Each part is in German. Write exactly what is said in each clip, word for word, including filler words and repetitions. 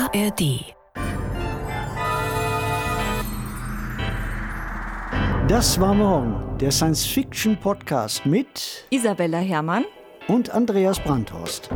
A R D. Das war morgen, der Science-Fiction-Podcast mit Isabella Herrmann und Andreas Brandhorst.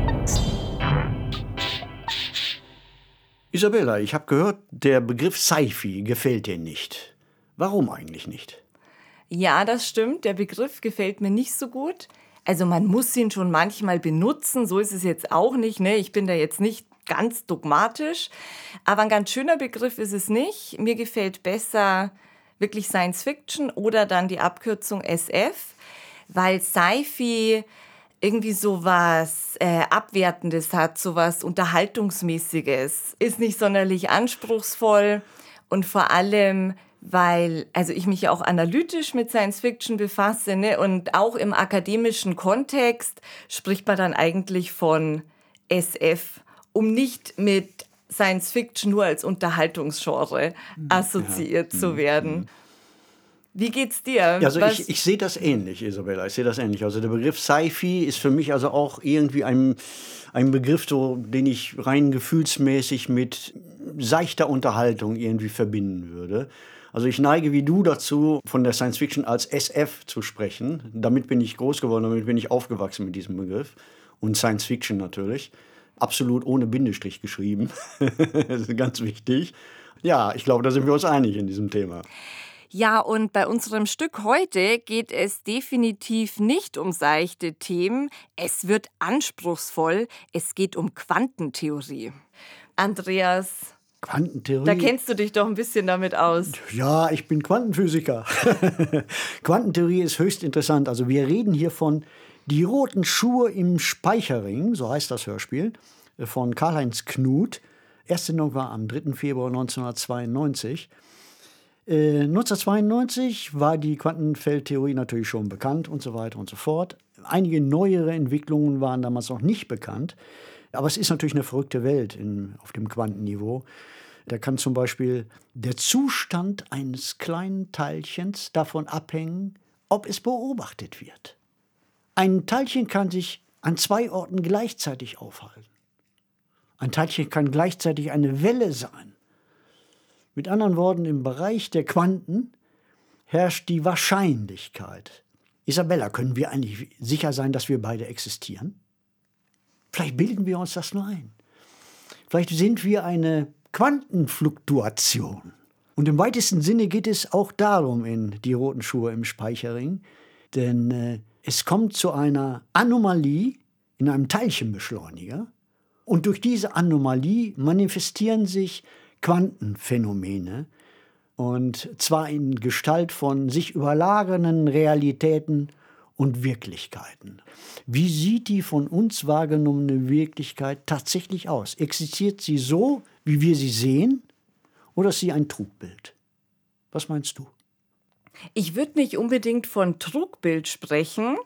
Isabella, ich habe gehört, der Begriff Sci-Fi gefällt dir nicht. Warum eigentlich nicht? Ja, das stimmt. Der Begriff gefällt mir nicht so gut. Also man muss ihn schon manchmal benutzen, so ist es jetzt auch nicht. Ne? Ich bin da jetzt nicht ganz dogmatisch, aber ein ganz schöner Begriff ist es nicht. Mir gefällt besser wirklich Science Fiction oder dann die Abkürzung S F, weil Sci-Fi irgendwie sowas äh, Abwertendes hat, sowas Unterhaltungsmäßiges, ist nicht sonderlich anspruchsvoll und vor allem, weil also ich mich ja auch analytisch mit Science Fiction befasse, ne? Und auch im akademischen Kontext spricht man dann eigentlich von S F, um nicht mit Science Fiction nur als Unterhaltungsgenre assoziiert ja. zu werden. Wie geht's dir? Also ich, ich sehe das ähnlich, Isabella, ich sehe das ähnlich. Also der Begriff Sci-Fi ist für mich also auch irgendwie ein, ein Begriff, so, den ich rein gefühlsmäßig mit seichter Unterhaltung irgendwie verbinden würde. Also ich neige wie du dazu, von der Science Fiction als S F zu sprechen. Damit bin ich groß geworden, damit bin ich aufgewachsen mit diesem Begriff. Und Science Fiction natürlich. Absolut ohne Bindestrich geschrieben. Das ist ganz wichtig. Ja, ich glaube, da sind wir uns einig in diesem Thema. Ja, und bei unserem Stück heute geht es definitiv nicht um seichte Themen. Es wird anspruchsvoll. Es geht um Quantentheorie. Andreas, Quantentheorie? Da kennst du dich doch ein bisschen damit aus. Ja, ich bin Quantenphysiker. Quantentheorie ist höchst interessant. Also wir reden hier von Die roten Schuhe im Speicherring, so heißt das Hörspiel, von Karl-Heinz Knuth. Erstsendung war am dritten Februar neunzehnhundertzweiundneunzig. Äh, neunzehnhundertzweiundneunzig war die Quantenfeldtheorie natürlich schon bekannt und so weiter und so fort. Einige neuere Entwicklungen waren damals noch nicht bekannt. Aber es ist natürlich eine verrückte Welt in, auf dem Quantenniveau. Da kann zum Beispiel der Zustand eines kleinen Teilchens davon abhängen, ob es beobachtet wird. Ein Teilchen kann sich an zwei Orten gleichzeitig aufhalten. Ein Teilchen kann gleichzeitig eine Welle sein. Mit anderen Worten, im Bereich der Quanten herrscht die Wahrscheinlichkeit. Isabella, können wir eigentlich sicher sein, dass wir beide existieren? Vielleicht bilden wir uns das nur ein. Vielleicht sind wir eine Quantenfluktuation. Und im weitesten Sinne geht es auch darum in Die roten Schuhe im Speicherring. Denn äh, es kommt zu einer Anomalie in einem Teilchenbeschleuniger. Und durch diese Anomalie manifestieren sich Quantenphänomene. Und zwar in Gestalt von sich überlagernden Realitäten und Wirklichkeiten. Wie sieht die von uns wahrgenommene Wirklichkeit tatsächlich aus? Existiert sie so, wie wir sie sehen, oder ist sie ein Trugbild? Was meinst du? Ich würde nicht unbedingt von Trugbild sprechen,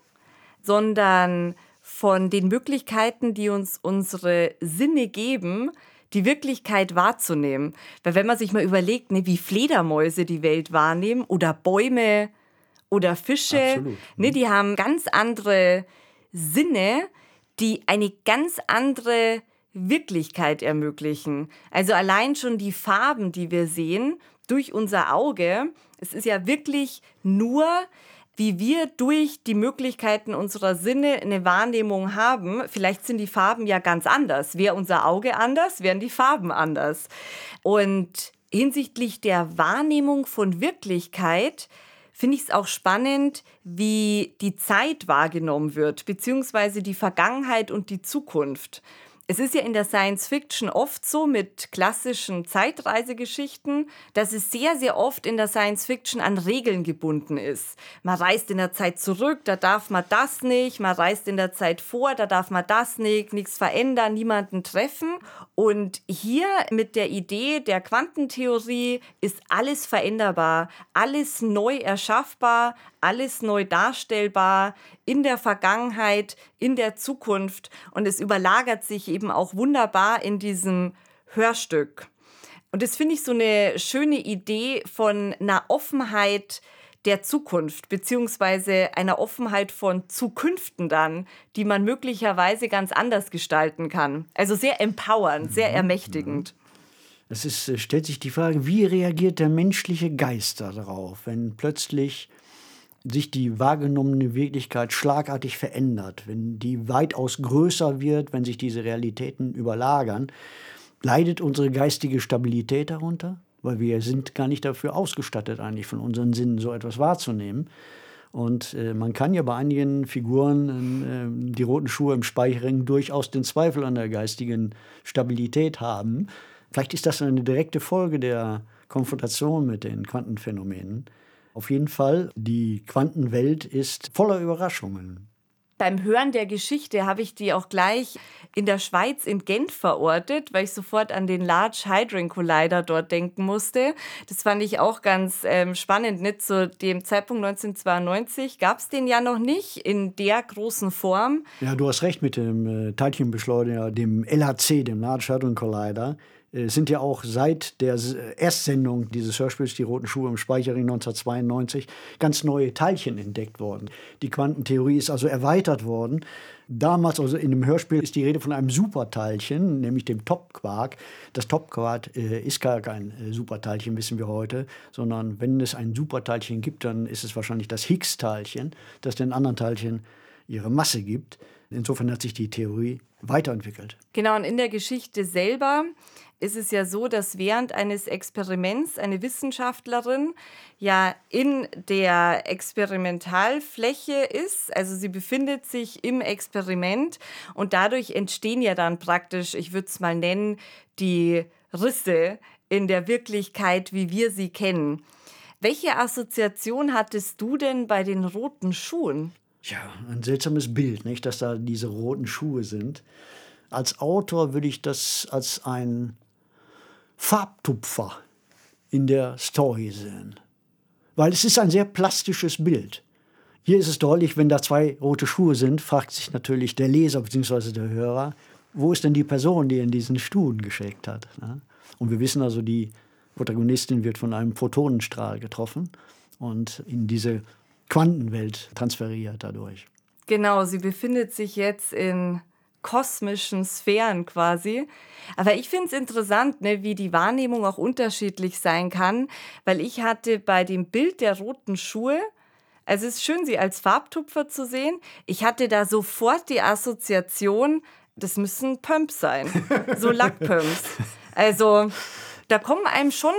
sondern von den Möglichkeiten, die uns unsere Sinne geben, die Wirklichkeit wahrzunehmen. Weil wenn man sich mal überlegt, ne, wie Fledermäuse die Welt wahrnehmen oder Bäume oder Fische, Absolut. ne, die haben ganz andere Sinne, die eine ganz andere Wirklichkeit ermöglichen. Also allein schon die Farben, die wir sehen durch unser Auge, es ist ja wirklich nur, wie wir durch die Möglichkeiten unserer Sinne eine Wahrnehmung haben. Vielleicht sind die Farben ja ganz anders. Wäre unser Auge anders, wären die Farben anders. Und hinsichtlich der Wahrnehmung von Wirklichkeit finde ich es auch spannend, wie die Zeit wahrgenommen wird, beziehungsweise die Vergangenheit und die Zukunft. Es ist ja in der Science Fiction oft so mit klassischen Zeitreisegeschichten, dass es sehr, sehr oft in der Science Fiction an Regeln gebunden ist. Man reist in der Zeit zurück, da darf man das nicht. Man reist in der Zeit vor, da darf man das nicht. Nichts verändern, niemanden treffen. Und hier mit der Idee der Quantentheorie ist alles veränderbar, alles neu erschaffbar, alles neu darstellbar in der Vergangenheit, in der Zukunft. Und es überlagert sich eben auch wunderbar in diesem Hörstück. Und das finde ich so eine schöne Idee von einer Offenheit der Zukunft beziehungsweise einer Offenheit von Zukünften dann, die man möglicherweise ganz anders gestalten kann. Also sehr empowernd, sehr ermächtigend. Es ist, äh, stellt sich die Frage, wie reagiert der menschliche Geist darauf, wenn plötzlich sich die wahrgenommene Wirklichkeit schlagartig verändert, wenn die weitaus größer wird, wenn sich diese Realitäten überlagern. Leidet unsere geistige Stabilität darunter? Weil wir sind gar nicht dafür ausgestattet, eigentlich von unseren Sinnen so etwas wahrzunehmen. Und äh, man kann ja bei einigen Figuren, äh, die roten Schuhe im Speicherring, durchaus den Zweifel an der geistigen Stabilität haben. Vielleicht ist das eine direkte Folge der Konfrontation mit den Quantenphänomenen. Auf jeden Fall, die Quantenwelt ist voller Überraschungen. Beim Hören der Geschichte habe ich die auch gleich in der Schweiz in Genf verortet, weil ich sofort an den Large Hadron Collider dort denken musste. Das fand ich auch ganz ähm, spannend. Nicht? Zu dem Zeitpunkt neunzehnhundertzweiundneunzig gab es den ja noch nicht in der großen Form. Ja, du hast recht mit dem äh, Teilchenbeschleuniger, dem L H C, dem Large Hadron Collider. Es sind ja auch seit der Erstsendung dieses Hörspiels, die roten Schuhe im Speicherring neunzehnhundertzweiundneunzig, ganz neue Teilchen entdeckt worden. Die Quantentheorie ist also erweitert worden. Damals, also in dem Hörspiel, ist die Rede von einem Superteilchen, nämlich dem Top-Quark. Das Top-Quark äh, ist gar kein äh, Superteilchen, wissen wir heute, sondern wenn es ein Superteilchen gibt, dann ist es wahrscheinlich das Higgs-Teilchen, das den anderen Teilchen ihre Masse gibt. Insofern hat sich die Theorie weiterentwickelt. Genau, und in der Geschichte selber ist es ja so, dass während eines Experiments eine Wissenschaftlerin ja in der Experimentalfläche ist, also sie befindet sich im Experiment und dadurch entstehen ja dann praktisch, ich würde es mal nennen, die Risse in der Wirklichkeit, wie wir sie kennen. Welche Assoziation hattest du denn bei den roten Schuhen? Ja, ein seltsames Bild, nicht, dass da diese roten Schuhe sind. Als Autor würde ich das als ein Farbtupfer in der Story sehen. Weil es ist ein sehr plastisches Bild. Hier ist es deutlich, wenn da zwei rote Schuhe sind, fragt sich natürlich der Leser bzw. der Hörer, wo ist denn die Person, die in diesen Schuhen gesteckt hat? Ne? Und wir wissen also, die Protagonistin wird von einem Photonenstrahl getroffen und in diese Quantenwelt transferiert dadurch. Genau, sie befindet sich jetzt in kosmischen Sphären quasi. Aber ich finde es interessant, ne, wie die Wahrnehmung auch unterschiedlich sein kann, weil ich hatte bei dem Bild der roten Schuhe, also es ist schön, sie als Farbtupfer zu sehen, ich hatte da sofort die Assoziation, das müssen Pumps sein, so Lackpumps. Also da kommen einem schon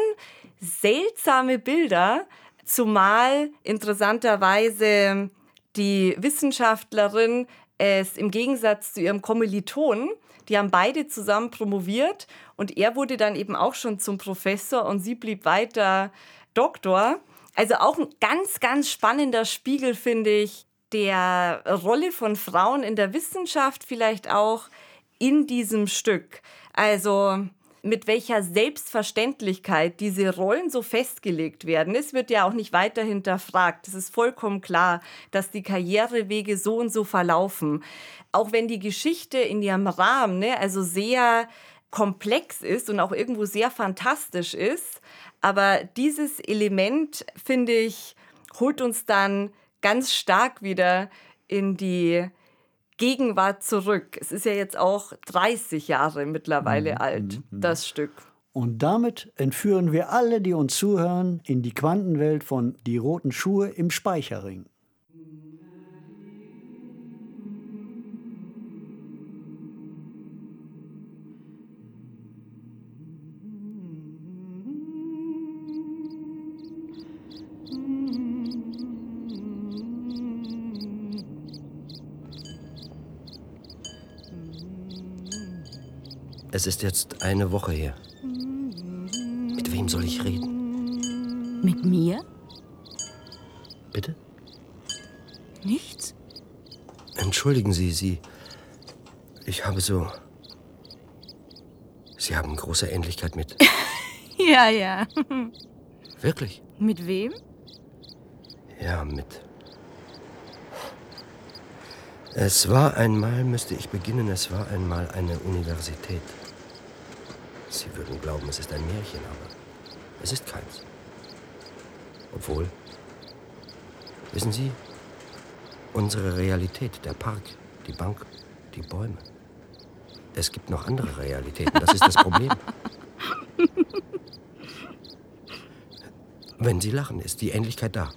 seltsame Bilder, zumal interessanterweise die Wissenschaftlerin es im Gegensatz zu ihrem Kommilitonen, die haben beide zusammen promoviert und er wurde dann eben auch schon zum Professor und sie blieb weiter Doktor. Also auch ein ganz, ganz spannender Spiegel, finde ich, der Rolle von Frauen in der Wissenschaft vielleicht auch in diesem Stück. Also mit welcher Selbstverständlichkeit diese Rollen so festgelegt werden. Es wird ja auch nicht weiter hinterfragt. Es ist vollkommen klar, dass die Karrierewege so und so verlaufen. Auch wenn die Geschichte in ihrem Rahmen, ne, also sehr komplex ist und auch irgendwo sehr fantastisch ist. Aber dieses Element, finde ich, holt uns dann ganz stark wieder in die Gegenwart zurück. Es ist ja jetzt auch dreißig Jahre mittlerweile mhm, alt, das Stück. Und damit entführen wir alle, die uns zuhören, in die Quantenwelt von Die roten Schuhe im Speicherring. Es ist jetzt eine Woche her. Mit wem soll ich reden? Mit mir? Bitte? Nichts? Entschuldigen Sie, Sie... Ich habe so... Sie haben große Ähnlichkeit mit... Ja, ja. Wirklich? Mit wem? Ja, mit... Es war einmal, müsste ich beginnen, es war einmal eine Universität. Sie würden glauben, es ist ein Märchen, aber es ist keins. Obwohl, Wissen Sie, unsere Realität, der Park, die Bank, die Bäume. Es gibt noch andere Realitäten, das ist das Problem. Wenn Sie lachen, ist die Ähnlichkeit da.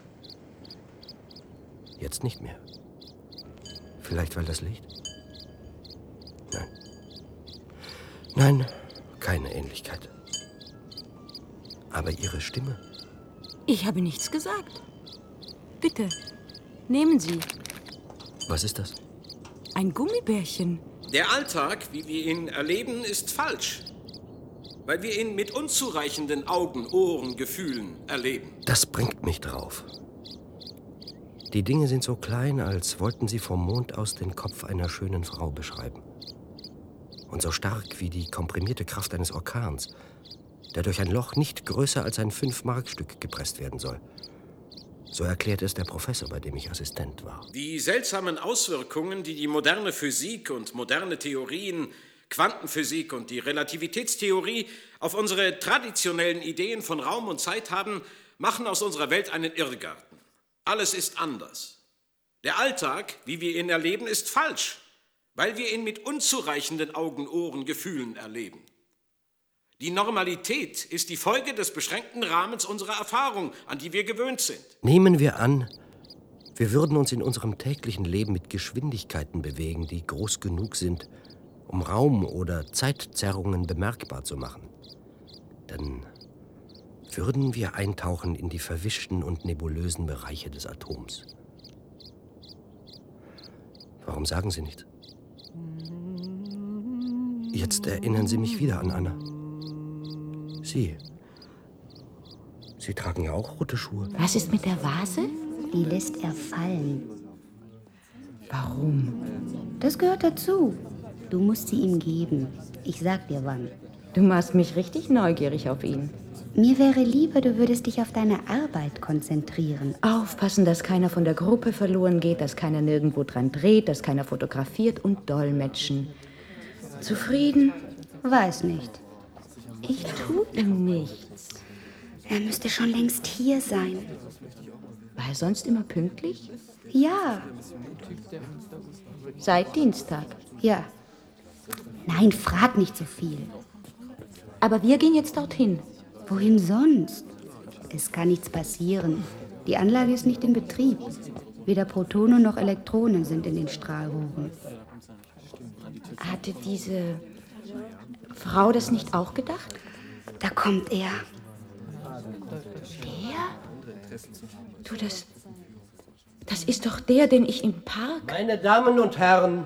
Jetzt nicht mehr. Vielleicht, weil das Licht? Nein. Nein, keine Ähnlichkeit. Aber Ihre Stimme? Ich habe nichts gesagt. Bitte, nehmen Sie. Was ist das? Ein Gummibärchen. Der Alltag, wie wir ihn erleben, ist falsch. Weil wir ihn mit unzureichenden Augen, Ohren, Gefühlen erleben. Das bringt mich drauf. Die Dinge sind so klein, als wollten sie vom Mond aus den Kopf einer schönen Frau beschreiben. Und so stark wie die komprimierte Kraft eines Orkans, der durch ein Loch nicht größer als ein Fünf-Mark-Stück gepresst werden soll. So erklärt es der Professor, bei dem ich Assistent war. Die seltsamen Auswirkungen, die die moderne Physik und moderne Theorien, Quantenphysik und die Relativitätstheorie auf unsere traditionellen Ideen von Raum und Zeit haben, machen aus unserer Welt einen Irrgarten. Alles ist anders. Der Alltag, wie wir ihn erleben, ist falsch, weil wir ihn mit unzureichenden Augen, Ohren, Gefühlen erleben. Die Normalität ist die Folge des beschränkten Rahmens unserer Erfahrung, an die wir gewöhnt sind. Nehmen wir an, wir würden uns in unserem täglichen Leben mit Geschwindigkeiten bewegen, die groß genug sind, um Raum- oder Zeitzerrungen bemerkbar zu machen. Dann würden wir eintauchen in die verwischten und nebulösen Bereiche des Atoms. Warum sagen Sie nichts? Jetzt erinnern Sie mich wieder an Anna. Sie. Sie tragen ja auch rote Schuhe. Was ist mit der Vase? Die lässt er fallen. Warum? Das gehört dazu. Du musst sie ihm geben. Ich sag dir wann. Du machst mich richtig neugierig auf ihn. Mir wäre lieber, du würdest dich auf deine Arbeit konzentrieren. Aufpassen, dass keiner von der Gruppe verloren geht, dass keiner nirgendwo dran dreht, dass keiner fotografiert und dolmetschen. Zufrieden? Weiß nicht. Ich tue ihm nichts. Er müsste schon längst hier sein. War er sonst immer pünktlich? Ja. Seit Dienstag. Ja. Nein, frag nicht so viel. Aber wir gehen jetzt dorthin. Wohin sonst? Es kann nichts passieren. Die Anlage ist nicht in Betrieb. Weder Protonen noch Elektronen sind in den Strahlrohren. Hatte diese Frau das nicht auch gedacht? Da kommt er. Der? Du, das... Das ist doch der, den ich im Park... Meine Damen und Herren,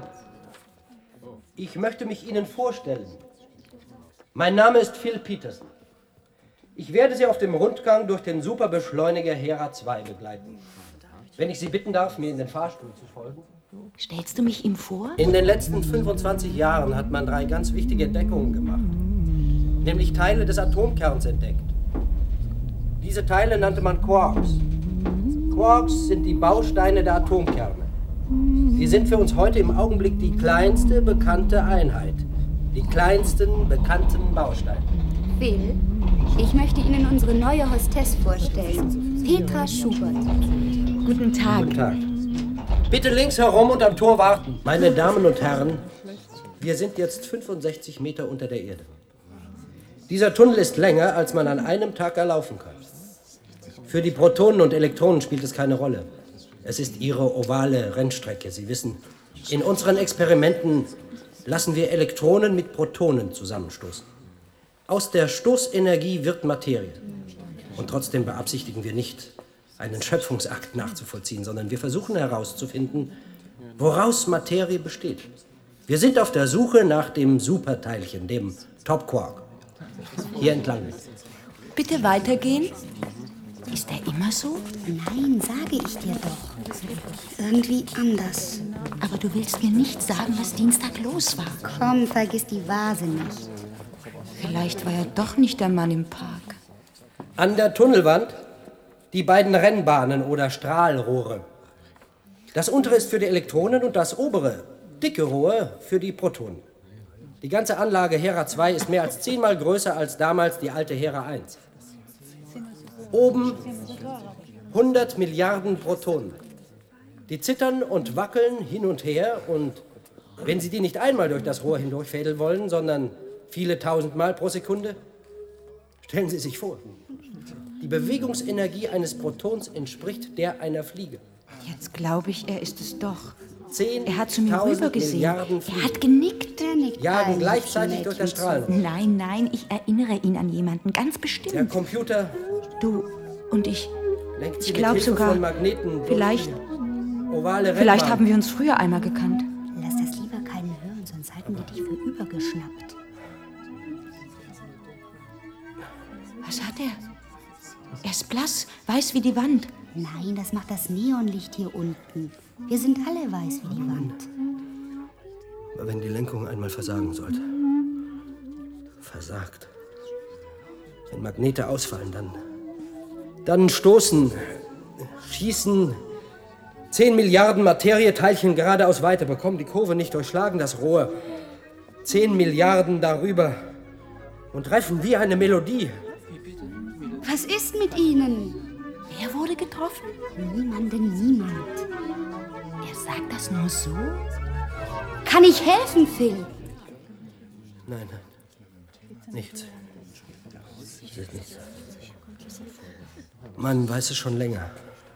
ich möchte mich Ihnen vorstellen. Mein Name ist Phil Peterson. Ich werde Sie auf dem Rundgang durch den Superbeschleuniger Hera zwei begleiten. Wenn ich Sie bitten darf, mir in den Fahrstuhl zu folgen. Stellst du mich ihm vor? In den letzten fünfundzwanzig Jahren hat man drei ganz wichtige Entdeckungen gemacht. Nämlich Teile des Atomkerns entdeckt. Diese Teile nannte man Quarks. Quarks sind die Bausteine der Atomkerne. Die sind für uns heute im Augenblick die kleinste bekannte Einheit. Die kleinsten bekannten Bausteine. Phil, ich möchte Ihnen unsere neue Hostess vorstellen. Petra Schubert. Guten Tag. Guten Tag. Bitte links herum und am Tor warten. Meine Damen und Herren, wir sind jetzt fünfundsechzig Meter unter der Erde. Dieser Tunnel ist länger, als man an einem Tag erlaufen kann. Für die Protonen und Elektronen spielt es keine Rolle. Es ist ihre ovale Rennstrecke. Sie wissen, in unseren Experimenten lassen wir Elektronen mit Protonen zusammenstoßen. Aus der Stoßenergie wird Materie. Und trotzdem beabsichtigen wir nicht, einen Schöpfungsakt nachzuvollziehen, sondern wir versuchen herauszufinden, woraus Materie besteht. Wir sind auf der Suche nach dem Superteilchen, dem Top Quark. Hier entlang. Bitte weitergehen. Ist er immer so? Nein, sage ich dir doch. Irgendwie anders. Aber du willst mir nicht sagen, was Dienstag los war. Komm, vergiss die Vase nicht. Vielleicht war er doch nicht der Mann im Park. An der Tunnelwand die beiden Rennbahnen oder Strahlrohre. Das untere ist für die Elektronen und das obere, dicke Rohr, für die Protonen. Die ganze Anlage Hera zwei ist mehr als zehnmal größer als damals die alte Hera eins. Oben hundert Milliarden Protonen. Die zittern und wackeln hin und her und wenn Sie die nicht einmal durch das Rohr hindurchfädeln wollen, sondern viele tausend Mal pro Sekunde, stellen Sie sich vor, die Bewegungsenergie eines Protons entspricht der einer Fliege. Jetzt glaube ich, er ist es doch. Zehn Er hat zu mir rübergesehen. Milliarden Er Fliegen hat genickt. Der nickt jagen ein gleichzeitig durch das Strahlenrohr. Nein, nein, ich erinnere ihn an jemanden, ganz bestimmt. Der Computer Du und ich. lenkt sie Ich mit glaube Hilfe sogar, von Magneten durch vielleicht, die ovale vielleicht Rennbahn. haben wir uns früher einmal gekannt. Lass das lieber keinen hören, sonst halten wir dich für übergeschnappt. Was hat er? Er ist blass, weiß wie die Wand. Nein, das macht das Neonlicht hier unten. Wir sind alle weiß wie die Wand. Aber wenn die Lenkung einmal versagen sollte. Versagt. Wenn Magnete ausfallen, dann. Dann stoßen, schießen zehn Milliarden Materieteilchen geradeaus weiter, bekommen die Kurve nicht, durchschlagen das Rohr. Zehn Milliarden darüber und treffen wie eine Melodie. Was ist mit Ihnen? Wer wurde getroffen? Niemanden, niemand. Er sagt das nur so? Kann ich helfen, Phil? Nein, nein. Nichts. Es ist nichts. Man weiß es schon länger.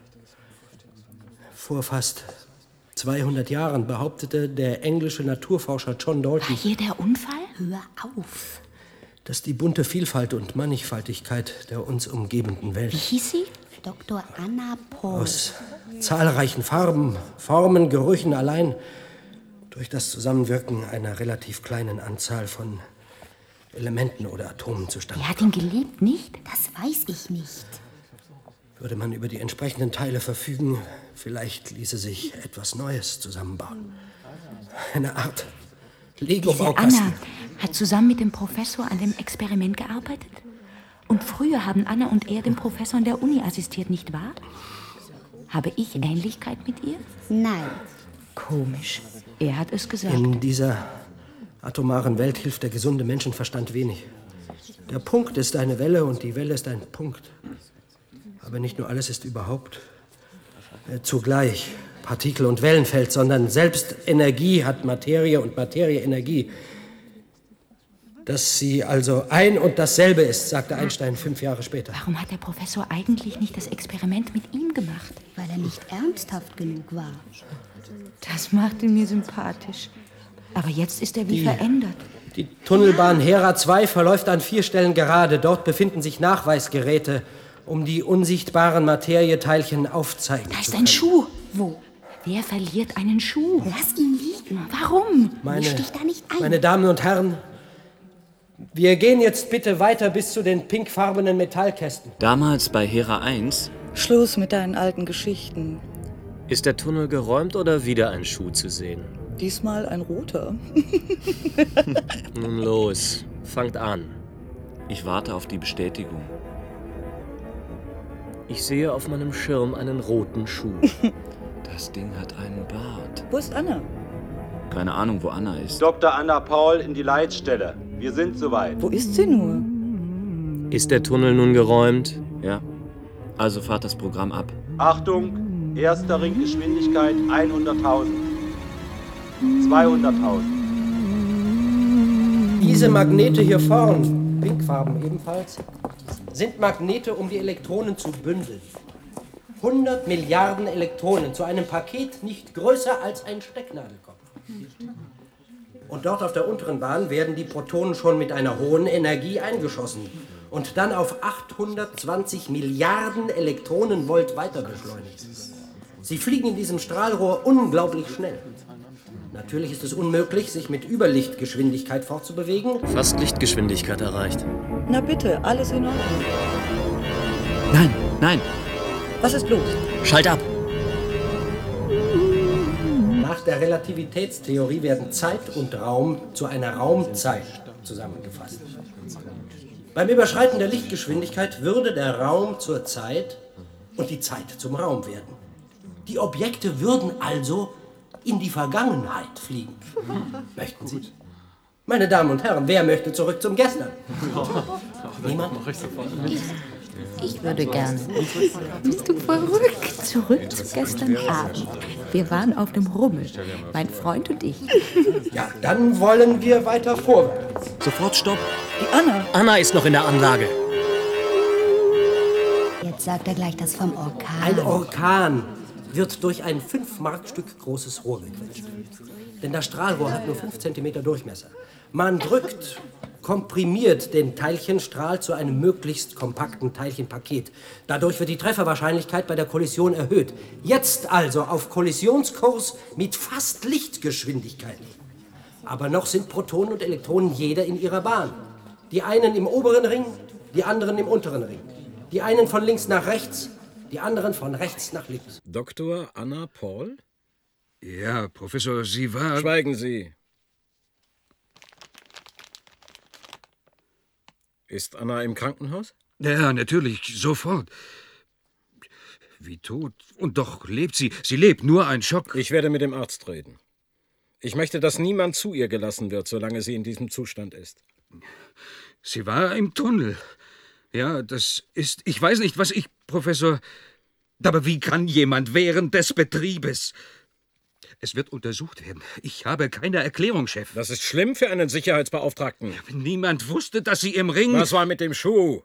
Vor fast zweihundert Jahren behauptete der englische Naturforscher John Dalton, War hier der Unfall? Hör auf. dass die bunte Vielfalt und Mannigfaltigkeit der uns umgebenden Welt Wie hieß sie? Doktor Anna Paul. aus zahlreichen Farben, Formen, Gerüchen allein durch das Zusammenwirken einer relativ kleinen Anzahl von Elementen oder Atomen zustande Er hat ihn geliebt, nicht? Das weiß ich nicht. Würde man über die entsprechenden Teile verfügen, vielleicht ließe sich etwas Neues zusammenbauen. Eine Art Diese Lego-Baukasten. Anna hat zusammen mit dem Professor an dem Experiment gearbeitet. Und früher haben Anna und er dem Professor an der Uni assistiert, nicht wahr? Habe ich Ähnlichkeit mit ihr? Nein. Komisch. Er hat es gesagt. In dieser atomaren Welt hilft der gesunde Menschenverstand wenig. Der Punkt ist eine Welle und die Welle ist ein Punkt. Aber nicht nur alles ist überhaupt äh, zugleich Partikel- und Wellenfeld, sondern selbst Energie hat Materie und Materie Energie. Dass sie also ein und dasselbe ist, sagte Einstein fünf Jahre später. Warum hat der Professor eigentlich nicht das Experiment mit ihm gemacht? Weil er nicht ernsthaft genug war. Das macht ihn mir sympathisch. Aber jetzt ist er wie Die- verändert. Die Tunnelbahn Hera zwei verläuft an vier Stellen gerade. Dort befinden sich Nachweisgeräte, um die unsichtbaren Materieteilchen aufzeigen Da ist zu ein können. Schuh. Wo? Wer verliert einen Schuh? Lass ihn liegen. Warum? Meine, Misch dich da nicht ein. meine Damen und Herren, wir gehen jetzt bitte weiter bis zu den pinkfarbenen Metallkästen. Damals bei Hera eins Schluss mit deinen alten Geschichten. Ist der Tunnel geräumt oder wieder ein Schuh zu sehen? Diesmal ein roter. Nun los, fangt an. Ich warte auf die Bestätigung. Ich sehe auf meinem Schirm einen roten Schuh. Das Ding hat einen Bart. Wo ist Anna? Keine Ahnung, wo Anna ist. Doktor Anna Paul in die Leitstelle. Wir sind soweit. Wo ist sie nur? Ist der Tunnel nun geräumt? Ja. Also fahrt das Programm ab. Achtung, erster Ring Geschwindigkeit hunderttausend. zweihunderttausend. Diese Magnete hier vorn, pinkfarben ebenfalls, sind Magnete, um die Elektronen zu bündeln. hundert Milliarden Elektronen zu einem Paket nicht größer als ein Stecknadelkopf. Und dort auf der unteren Bahn werden die Protonen schon mit einer hohen Energie eingeschossen und dann auf achthundertzwanzig Milliarden Elektronenvolt weiter beschleunigt. Sie fliegen in diesem Strahlrohr unglaublich schnell. Natürlich ist es unmöglich, sich mit Überlichtgeschwindigkeit fortzubewegen. Fast Lichtgeschwindigkeit erreicht. Na bitte, alles in Ordnung. Nein, nein. Was ist los? Schalt ab! Nach der Relativitätstheorie werden Zeit und Raum zu einer Raumzeit zusammengefasst. Beim Überschreiten der Lichtgeschwindigkeit würde der Raum zur Zeit und die Zeit zum Raum werden. Die Objekte würden also in die Vergangenheit fliegen. Möchten Sie? Meine Damen und Herren, wer möchte zurück zum Gestern? Niemand? Ich würde gern. Bist du verrückt? Zurück zu gestern Abend. Wir waren auf dem Rummel, mein Freund und ich. Ja, dann wollen wir weiter vorwärts. Sofort Stopp. Die Anna. Anna ist noch in der Anlage. Jetzt sagt er gleich das vom Orkan. Ein Orkan wird durch ein fünf Markstück großes Rohr gequetscht. Denn das Strahlrohr hat nur fünf Zentimeter Durchmesser. Man drückt, komprimiert den Teilchenstrahl zu einem möglichst kompakten Teilchenpaket. Dadurch wird die Trefferwahrscheinlichkeit bei der Kollision erhöht. Jetzt also auf Kollisionskurs mit fast Lichtgeschwindigkeit. Aber noch sind Protonen und Elektronen jeder in ihrer Bahn. Die einen im oberen Ring, die anderen im unteren Ring. Die einen von links nach rechts, die anderen von rechts nach links. Doktor Anna Paul? Ja, Professor, Sie war... Schweigen Sie. Ist Anna im Krankenhaus? Ja, natürlich, sofort. Wie tot. Und doch lebt sie. Sie lebt, nur ein Schock. Ich werde mit dem Arzt reden. Ich möchte, dass niemand zu ihr gelassen wird, solange sie in diesem Zustand ist. Sie war im Tunnel. Ja, das ist... Ich weiß nicht, was ich, Professor... Aber wie kann jemand während des Betriebes... Es wird untersucht werden. Ich habe keine Erklärung, Chef. Das ist schlimm für einen Sicherheitsbeauftragten. Niemand wusste, dass sie im Ring... Was war mit dem Schuh?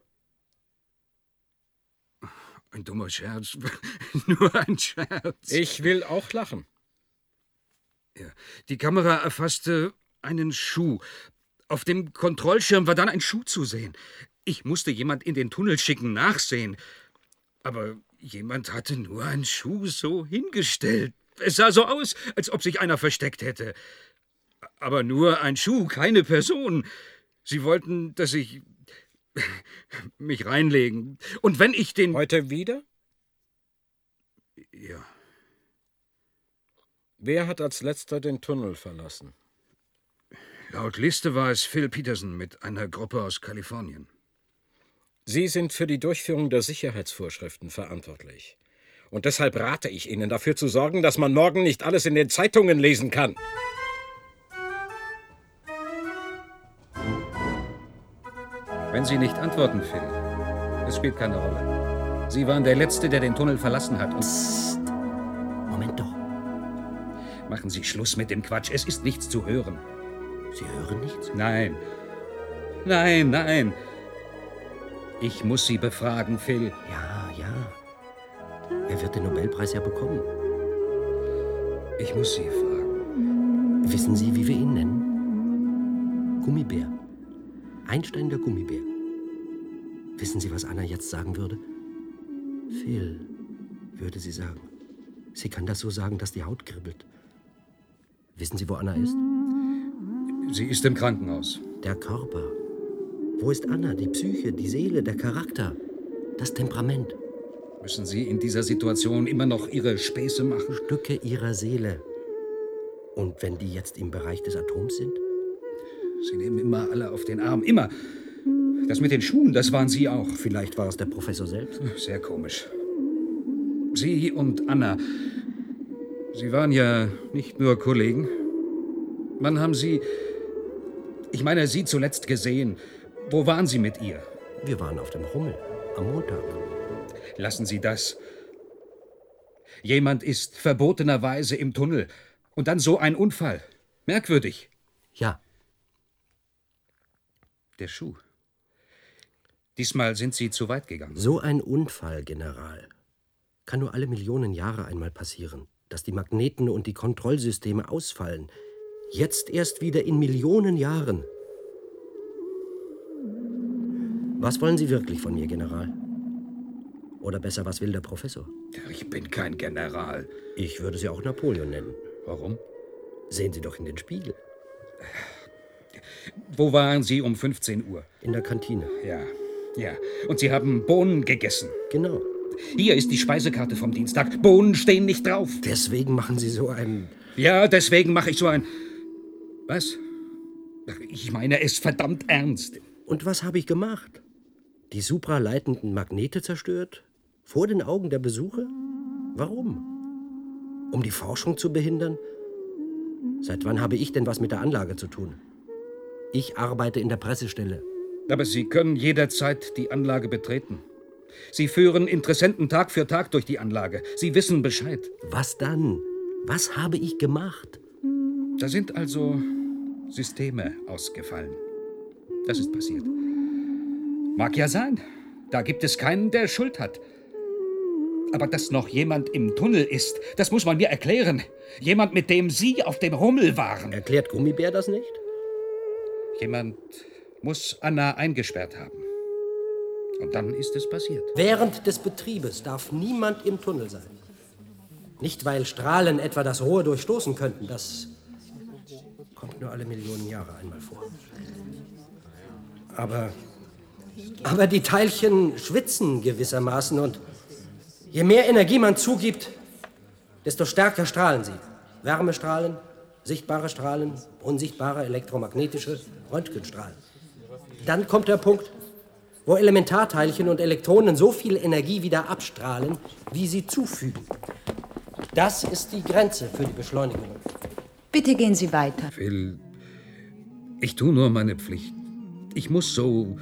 Ein dummer Scherz. Nur ein Scherz. Ich will auch lachen. Ja. Die Kamera erfasste einen Schuh. Auf dem Kontrollschirm war dann ein Schuh zu sehen. Ich musste jemand in den Tunnel schicken, nachsehen. Aber jemand hatte nur einen Schuh so hingestellt. Es sah so aus, als ob sich einer versteckt hätte. Aber nur ein Schuh, keine Person. Sie wollten, dass ich mich reinlegen. Und wenn ich den... Heute wieder? Ja. Wer hat als letzter den Tunnel verlassen? Laut Liste war es Phil Peterson mit einer Gruppe aus Kalifornien. Sie sind für die Durchführung der Sicherheitsvorschriften verantwortlich. Und deshalb rate ich Ihnen, dafür zu sorgen, dass man morgen nicht alles in den Zeitungen lesen kann. Wenn Sie nicht antworten, Phil, es spielt keine Rolle. Sie waren der Letzte, der den Tunnel verlassen hat. Und Psst. Moment doch. Machen Sie Schluss mit dem Quatsch. Es ist nichts zu hören. Sie hören nichts? Nein. Nein, nein. Ich muss Sie befragen, Phil. Ja, ja. Er wird den Nobelpreis ja bekommen. Ich muss Sie fragen. Wissen Sie, wie wir ihn nennen? Gummibär. Einstein der Gummibär. Wissen Sie, was Anna jetzt sagen würde? Phil, würde sie sagen. Sie kann das so sagen, dass die Haut kribbelt. Wissen Sie, wo Anna ist? Sie ist im Krankenhaus. Der Körper. Wo ist Anna? Die Psyche, die Seele, der Charakter, das Temperament. Müssen Sie in dieser Situation immer noch Ihre Späße machen? Stücke Ihrer Seele. Und wenn die jetzt im Bereich des Atoms sind? Sie nehmen immer alle auf den Arm. Immer. Das mit den Schuhen, das waren Sie auch. Vielleicht war es der Professor selbst. Sehr komisch. Sie und Anna, Sie waren ja nicht nur Kollegen. Wann haben Sie... Ich meine, Sie zuletzt gesehen. Wo waren Sie mit ihr? Wir waren auf dem Rummel. Am Montag. Lassen Sie das. Jemand ist verbotenerweise im Tunnel. Und dann so ein Unfall. Merkwürdig. Ja. Der Schuh. Diesmal sind Sie zu weit gegangen. So ein Unfall, General, kann nur alle Millionen Jahre einmal passieren. Dass die Magneten und die Kontrollsysteme ausfallen. Jetzt erst wieder in Millionen Jahren. Was wollen Sie wirklich von mir, General? Oder besser, was will der Professor? Ich bin kein General. Ich würde Sie auch Napoleon nennen. Warum? Sehen Sie doch in den Spiegel. Wo waren Sie um fünfzehn Uhr? In der Kantine. Ja, ja. Und Sie haben Bohnen gegessen. Genau. Hier ist die Speisekarte vom Dienstag. Bohnen stehen nicht drauf. Deswegen machen Sie so einen... Ja, deswegen mache ich so ein... Was? Ich meine es verdammt ernst. Und was habe ich gemacht? Die supraleitenden Magnete zerstört? Vor den Augen der Besucher? Warum? Um die Forschung zu behindern? Seit wann habe ich denn was mit der Anlage zu tun? Ich arbeite in der Pressestelle. Aber Sie können jederzeit die Anlage betreten. Sie führen Interessenten Tag für Tag durch die Anlage. Sie wissen Bescheid. Was dann? Was habe ich gemacht? Da sind also Systeme ausgefallen. Das ist passiert. Mag ja sein. Da gibt es keinen, der Schuld hat. Aber dass noch jemand im Tunnel ist, das muss man mir erklären. Jemand, mit dem Sie auf dem Rummel waren. Erklärt Gummibär das nicht? Jemand muss Anna eingesperrt haben. Und dann ist es passiert. Während des Betriebes darf niemand im Tunnel sein. Nicht, weil Strahlen etwa das Rohr durchstoßen könnten. Das kommt nur alle Millionen Jahre einmal vor. Aber, aber die Teilchen schwitzen gewissermaßen und je mehr Energie man zugibt, desto stärker strahlen sie. Wärmestrahlen, sichtbare Strahlen, unsichtbare elektromagnetische Röntgenstrahlen. Dann kommt der Punkt, wo Elementarteilchen und Elektronen so viel Energie wieder abstrahlen, wie sie zufügen. Das ist die Grenze für die Beschleunigung. Bitte gehen Sie weiter. Phil, ich tue nur meine Pflicht. Ich muss so...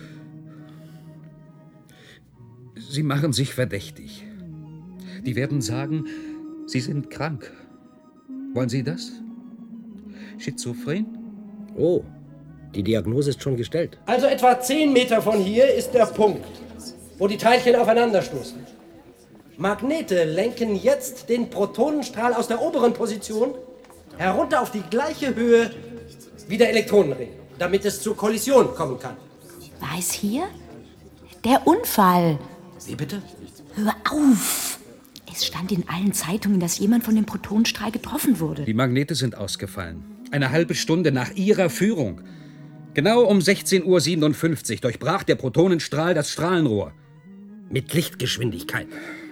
Sie machen sich verdächtig. Die werden sagen, Sie sind krank. Wollen Sie das? Schizophren? Oh, die Diagnose ist schon gestellt. Also etwa zehn Meter von hier ist der Punkt, wo die Teilchen aufeinanderstoßen. Magnete lenken jetzt den Protonenstrahl aus der oberen Position herunter auf die gleiche Höhe wie der Elektronenring, damit es zur Kollision kommen kann. War es hier? Der Unfall. Wie bitte? Hör auf! Es stand in allen Zeitungen, dass jemand von dem Protonenstrahl getroffen wurde. Die Magnete sind ausgefallen. Eine halbe Stunde nach Ihrer Führung. Genau um sechzehn Uhr siebenundfünfzig durchbrach der Protonenstrahl das Strahlenrohr. Mit Lichtgeschwindigkeit.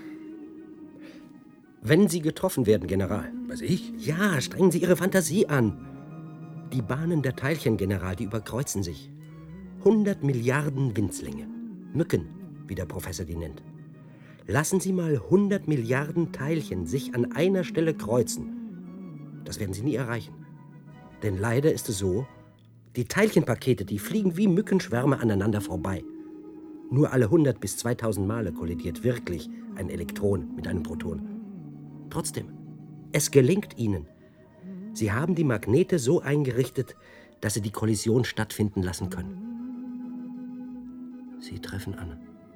Wenn Sie getroffen werden, General. Was, ich? Ja, strengen Sie Ihre Fantasie an. Die Bahnen der Teilchen, General, die überkreuzen sich. hundert Milliarden Winzlinge. Mücken, wie der Professor die nennt. Lassen Sie mal hundert Milliarden Teilchen sich an einer Stelle kreuzen. Das werden Sie nie erreichen. Denn leider ist es so, die Teilchenpakete, die fliegen wie Mückenschwärme aneinander vorbei. Nur alle hundert bis zweitausend Male kollidiert wirklich ein Elektron mit einem Proton. Trotzdem, es gelingt Ihnen. Sie haben die Magnete so eingerichtet, dass Sie die Kollision stattfinden lassen können. Sie treffen Anna.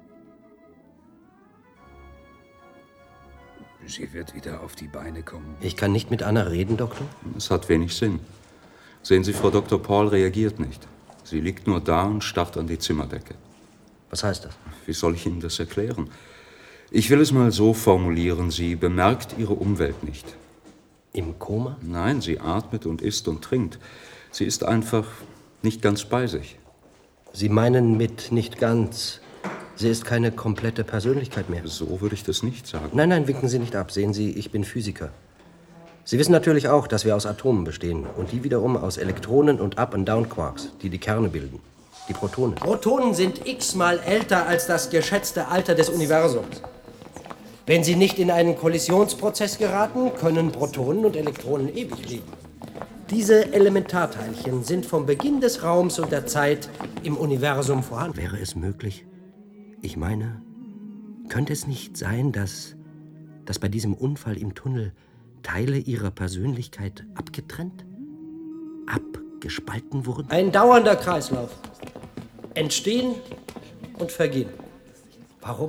Sie wird wieder auf die Beine kommen. Ich kann nicht mit Anna reden, Doktor? Es hat wenig Sinn. Sehen Sie, Frau Doktor Paul reagiert nicht. Sie liegt nur da und starrt an die Zimmerdecke. Was heißt das? Wie soll ich Ihnen das erklären? Ich will es mal so formulieren. Sie bemerkt ihre Umwelt nicht. Im Koma? Nein, sie atmet und isst und trinkt. Sie ist einfach nicht ganz bei sich. Sie meinen mit nicht ganz... Sie ist keine komplette Persönlichkeit mehr. So würde ich das nicht sagen. Nein, nein, winken Sie nicht ab. Sehen Sie, ich bin Physiker. Sie wissen natürlich auch, dass wir aus Atomen bestehen und die wiederum aus Elektronen und Up- und Down-Quarks, die die Kerne bilden. Die Protonen. Protonen sind x-mal älter als das geschätzte Alter des Universums. Wenn sie nicht in einen Kollisionsprozess geraten, können Protonen und Elektronen ewig leben. Diese Elementarteilchen sind vom Beginn des Raums und der Zeit im Universum vorhanden. Wäre es möglich? Ich meine, könnte es nicht sein, dass, dass bei diesem Unfall im Tunnel Teile ihrer Persönlichkeit abgetrennt, abgespalten wurden? Ein dauernder Kreislauf. Entstehen und vergehen. Warum?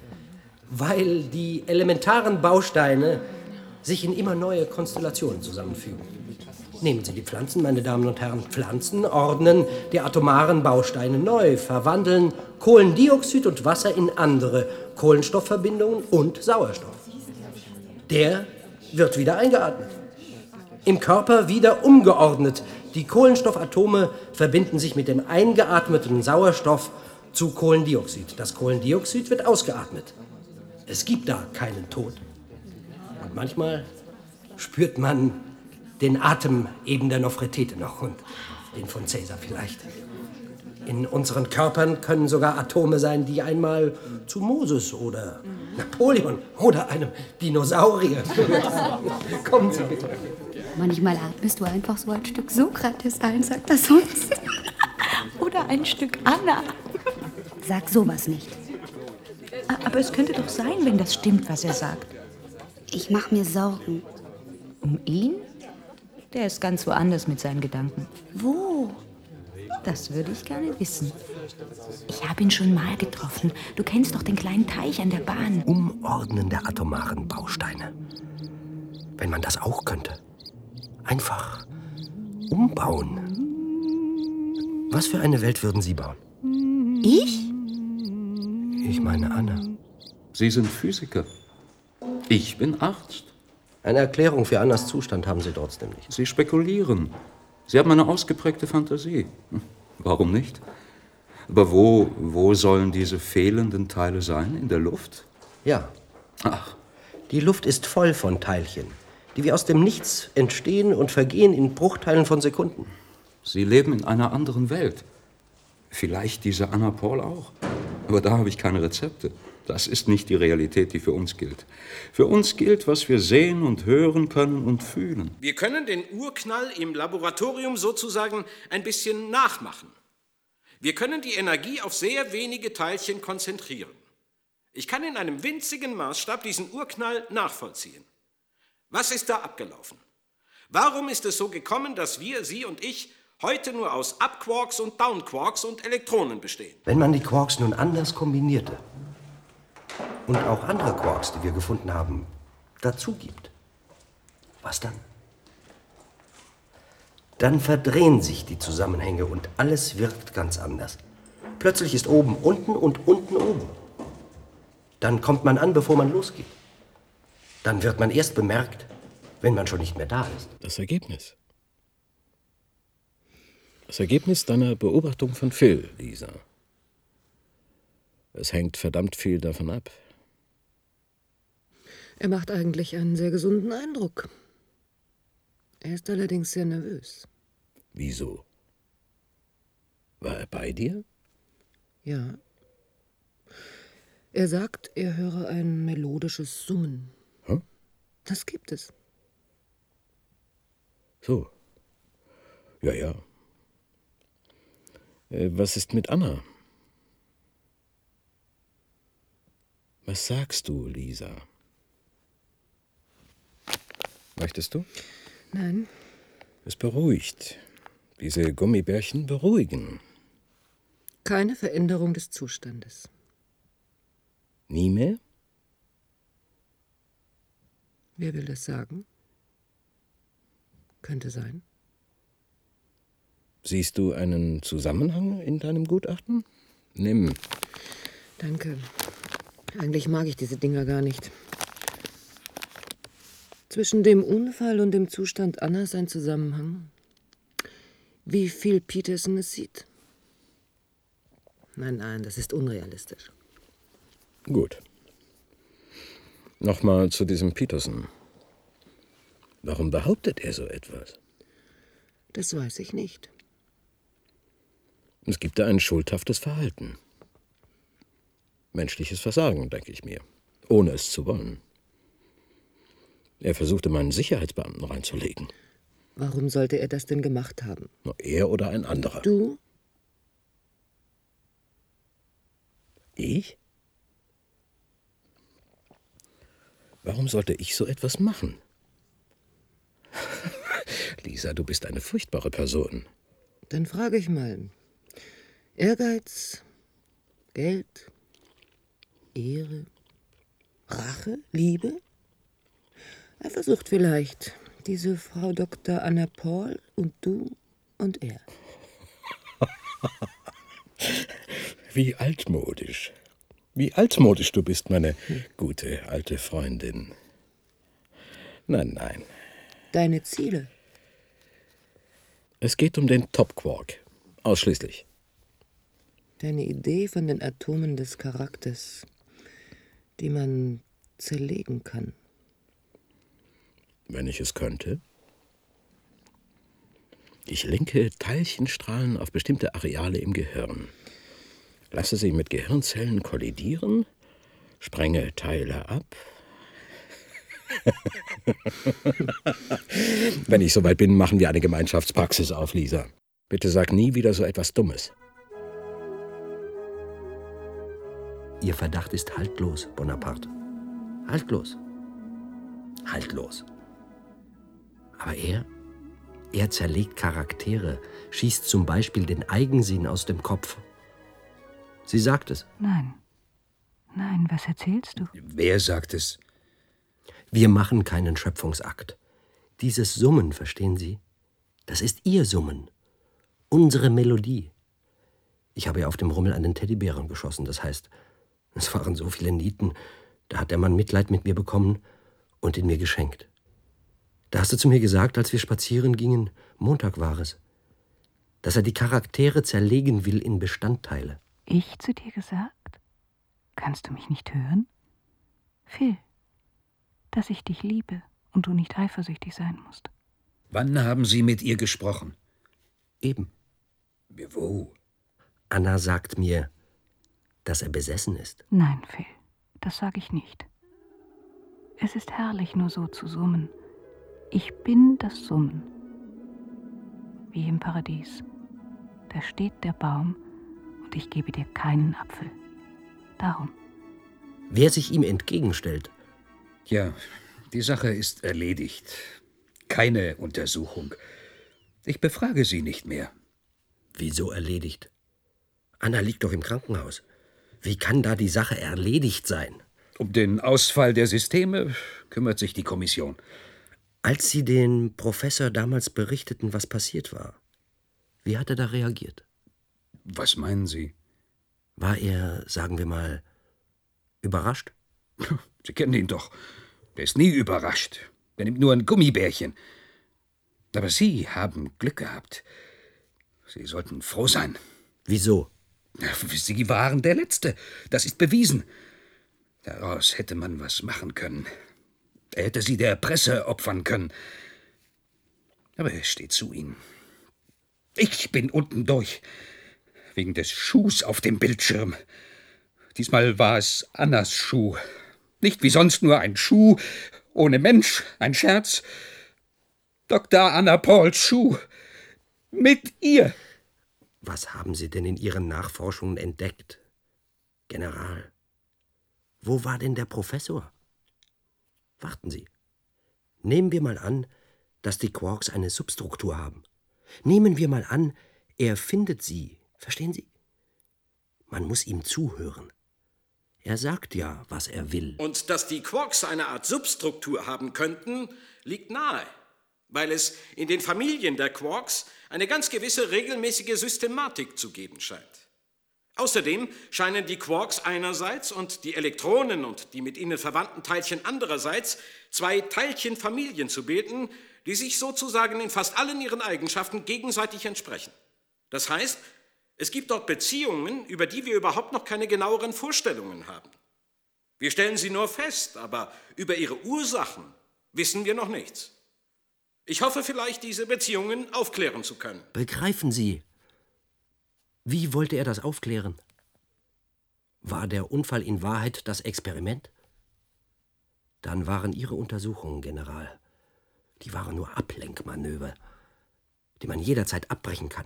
Weil die elementaren Bausteine sich in immer neue Konstellationen zusammenfügen. Nehmen Sie die Pflanzen, meine Damen und Herren. Pflanzen ordnen die atomaren Bausteine neu, verwandeln Kohlendioxid und Wasser in andere Kohlenstoffverbindungen und Sauerstoff. Der wird wieder eingeatmet. Im Körper wieder umgeordnet. Die Kohlenstoffatome verbinden sich mit dem eingeatmeten Sauerstoff zu Kohlendioxid. Das Kohlendioxid wird ausgeatmet. Es gibt da keinen Tod. Und manchmal spürt man den Atem eben der Nofretete noch und den von Caesar vielleicht. In unseren Körpern können sogar Atome sein, die einmal zu Moses oder Napoleon oder einem Dinosaurier. Kommen Sie bitte. Manchmal atmest du einfach so ein Stück Sokrates ein, sag das uns. Oder ein Stück Anna. Sag sowas nicht. Aber es könnte doch sein, wenn das stimmt, was er sagt. Ich mache mir Sorgen. Um ihn? Der ist ganz woanders mit seinen Gedanken. Wo? Das würde ich gerne wissen. Ich habe ihn schon mal getroffen. Du kennst doch den kleinen Teich an der Bahn. Umordnen der atomaren Bausteine. Wenn man das auch könnte. Einfach umbauen. Was für eine Welt würden Sie bauen? Ich? Ich meine Anna. Sie sind Physiker. Ich bin Arzt. Eine Erklärung für Annas Zustand haben Sie trotzdem nicht. Sie spekulieren. Sie haben eine ausgeprägte Fantasie. Hm, warum nicht? Aber wo, wo sollen diese fehlenden Teile sein? In der Luft? Ja. Ach. Die Luft ist voll von Teilchen, die wie aus dem Nichts entstehen und vergehen in Bruchteilen von Sekunden. Sie leben in einer anderen Welt. Vielleicht diese Anna Paul auch. Aber da habe ich keine Rezepte. Das ist nicht die Realität, die für uns gilt. Für uns gilt, was wir sehen und hören können und fühlen. Wir können den Urknall im Laboratorium sozusagen ein bisschen nachmachen. Wir können die Energie auf sehr wenige Teilchen konzentrieren. Ich kann in einem winzigen Maßstab diesen Urknall nachvollziehen. Was ist da abgelaufen? Warum ist es so gekommen, dass wir, Sie und ich, heute nur aus Up-Quarks und Down-Quarks und Elektronen bestehen? Wenn man die Quarks nun anders kombinierte und auch andere Quarks, die wir gefunden haben, dazu gibt, was dann? Dann verdrehen sich die Zusammenhänge und alles wirkt ganz anders. Plötzlich ist oben unten und unten oben. Dann kommt man an, bevor man losgeht. Dann wird man erst bemerkt, wenn man schon nicht mehr da ist. Das Ergebnis. Das Ergebnis deiner Beobachtung von Phil, Lisa. Es hängt verdammt viel davon ab. Er macht eigentlich einen sehr gesunden Eindruck. Er ist allerdings sehr nervös. Wieso? War er bei dir? Ja. Er sagt, er höre ein melodisches Summen. Hm? Das gibt es. So. Ja, ja. Äh, was ist mit Anna? Was sagst du, Lisa? Möchtest du? Nein. Es beruhigt. Diese Gummibärchen beruhigen. Keine Veränderung des Zustandes. Nie mehr? Wer will das sagen? Könnte sein. Siehst du einen Zusammenhang in deinem Gutachten? Nimm. Danke. Eigentlich mag ich diese Dinger gar nicht. Zwischen dem Unfall und dem Zustand Annas ein Zusammenhang. Wie viel Peterson es sieht. Nein, nein, das ist unrealistisch. Gut. Nochmal zu diesem Peterson. Warum behauptet er so etwas? Das weiß ich nicht. Es gibt da ein schuldhaftes Verhalten. Menschliches Versagen, denke ich mir. Ohne es zu wollen. Er versuchte, meinen Sicherheitsbeamten reinzulegen. Warum sollte er das denn gemacht haben? Er oder ein anderer. Du? Ich? Warum sollte ich so etwas machen? Lisa, du bist eine furchtbare Person. Dann frage ich mal. Ehrgeiz, Geld, Ehre, Rache, Liebe? Er versucht vielleicht, diese Frau Doktor Anna Paul und du und er. Wie altmodisch. Wie altmodisch du bist, meine gute alte Freundin. Nein, nein. Deine Ziele? Es geht um den Top-Quark. Ausschließlich. Deine Idee von den Atomen des Charakters, die man zerlegen kann. Wenn ich es könnte. Ich lenke Teilchenstrahlen auf bestimmte Areale im Gehirn, lasse sie mit Gehirnzellen kollidieren, sprenge Teile ab. Wenn ich soweit bin, machen wir eine Gemeinschaftspraxis auf, Lisa. Bitte sag nie wieder so etwas Dummes. Ihr Verdacht ist haltlos, Bonaparte. Haltlos. Haltlos. Aber er, er zerlegt Charaktere, schießt zum Beispiel den Eigensinn aus dem Kopf. Sie sagt es. Nein. Nein, was erzählst du? Wer sagt es? Wir machen keinen Schöpfungsakt. Dieses Summen, verstehen Sie? Das ist Ihr Summen. Unsere Melodie. Ich habe ja auf dem Rummel einen Teddybären geschossen. Das heißt, es waren so viele Nieten. Da hat der Mann Mitleid mit mir bekommen und ihn mir geschenkt. Da hast du zu mir gesagt, als wir spazieren gingen, Montag war es, dass er die Charaktere zerlegen will in Bestandteile. Ich zu dir gesagt? Kannst du mich nicht hören? Phil, dass ich dich liebe und du nicht eifersüchtig sein musst. Wann haben Sie mit ihr gesprochen? Eben. Wo? Anna sagt mir, dass er besessen ist. Nein, Phil, das sage ich nicht. Es ist herrlich, nur so zu summen. Ich bin das Summen. Wie im Paradies. Da steht der Baum und ich gebe dir keinen Apfel. Darum. Wer sich ihm entgegenstellt. Ja, die Sache ist erledigt. Keine Untersuchung. Ich befrage Sie nicht mehr. Wieso erledigt? Anna liegt doch im Krankenhaus. Wie kann da die Sache erledigt sein? Um den Ausfall der Systeme kümmert sich die Kommission. Als Sie den Professor damals berichteten, was passiert war, wie hat er da reagiert? Was meinen Sie? War er, sagen wir mal, überrascht? Sie kennen ihn doch. Der ist nie überrascht. Der nimmt nur ein Gummibärchen. Aber Sie haben Glück gehabt. Sie sollten froh sein. Wieso? Sie waren der Letzte. Das ist bewiesen. Daraus hätte man was machen können. Er hätte Sie der Presse opfern können. Aber er steht zu Ihnen. Ich bin unten durch. Wegen des Schuhs auf dem Bildschirm. Diesmal war es Annas Schuh. Nicht wie sonst nur ein Schuh, ohne Mensch, ein Scherz. Doktor Anna Pauls Schuh. Mit ihr. Was haben Sie denn in Ihren Nachforschungen entdeckt, General? Wo war denn der Professor? Warten Sie. Nehmen wir mal an, dass die Quarks eine Substruktur haben. Nehmen wir mal an, er findet sie. Verstehen Sie? Man muss ihm zuhören. Er sagt ja, was er will. Und dass die Quarks eine Art Substruktur haben könnten, liegt nahe, weil es in den Familien der Quarks eine ganz gewisse regelmäßige Systematik zu geben scheint. Außerdem scheinen die Quarks einerseits und die Elektronen und die mit ihnen verwandten Teilchen andererseits zwei Teilchenfamilien zu bilden, die sich sozusagen in fast allen ihren Eigenschaften gegenseitig entsprechen. Das heißt, es gibt dort Beziehungen, über die wir überhaupt noch keine genaueren Vorstellungen haben. Wir stellen sie nur fest, aber über ihre Ursachen wissen wir noch nichts. Ich hoffe vielleicht, diese Beziehungen aufklären zu können. Begreifen Sie? Wie wollte er das aufklären? War der Unfall in Wahrheit das Experiment? Dann waren Ihre Untersuchungen, General, die waren nur Ablenkmanöver, die man jederzeit abbrechen kann.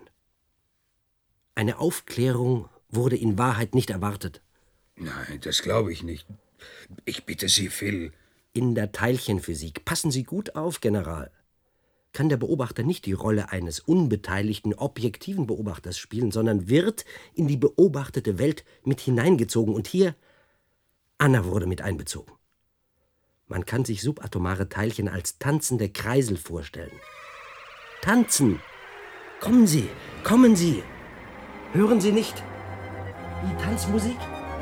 Eine Aufklärung wurde in Wahrheit nicht erwartet. Nein, das glaube ich nicht. Ich bitte Sie, Phil. In der Teilchenphysik, passen Sie gut auf, General, kann der Beobachter nicht die Rolle eines unbeteiligten, objektiven Beobachters spielen, sondern wird in die beobachtete Welt mit hineingezogen. Und hier, Anna wurde mit einbezogen. Man kann sich subatomare Teilchen als tanzende Kreisel vorstellen. Tanzen! Kommen Sie, kommen Sie! Hören Sie nicht die Tanzmusik?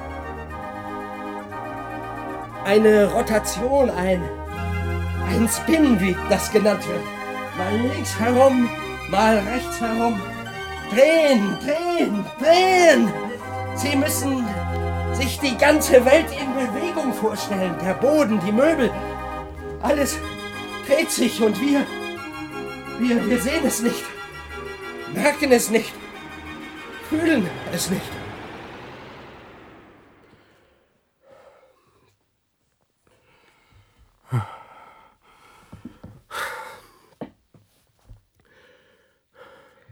Eine Rotation, ein, ein Spin, wie das genannt wird. Mal links herum, mal rechts herum. Drehen, drehen, drehen! Sie müssen sich die ganze Welt in Bewegung vorstellen. Der Boden, die Möbel, alles dreht sich und wir, wir, wir sehen es nicht, merken es nicht, fühlen es nicht.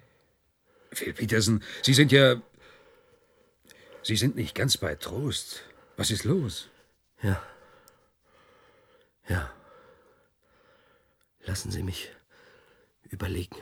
Phil Petersen, Sie sind ja... Sie sind nicht ganz bei Trost. Was ist los? Ja. Ja. Lassen Sie mich überlegen.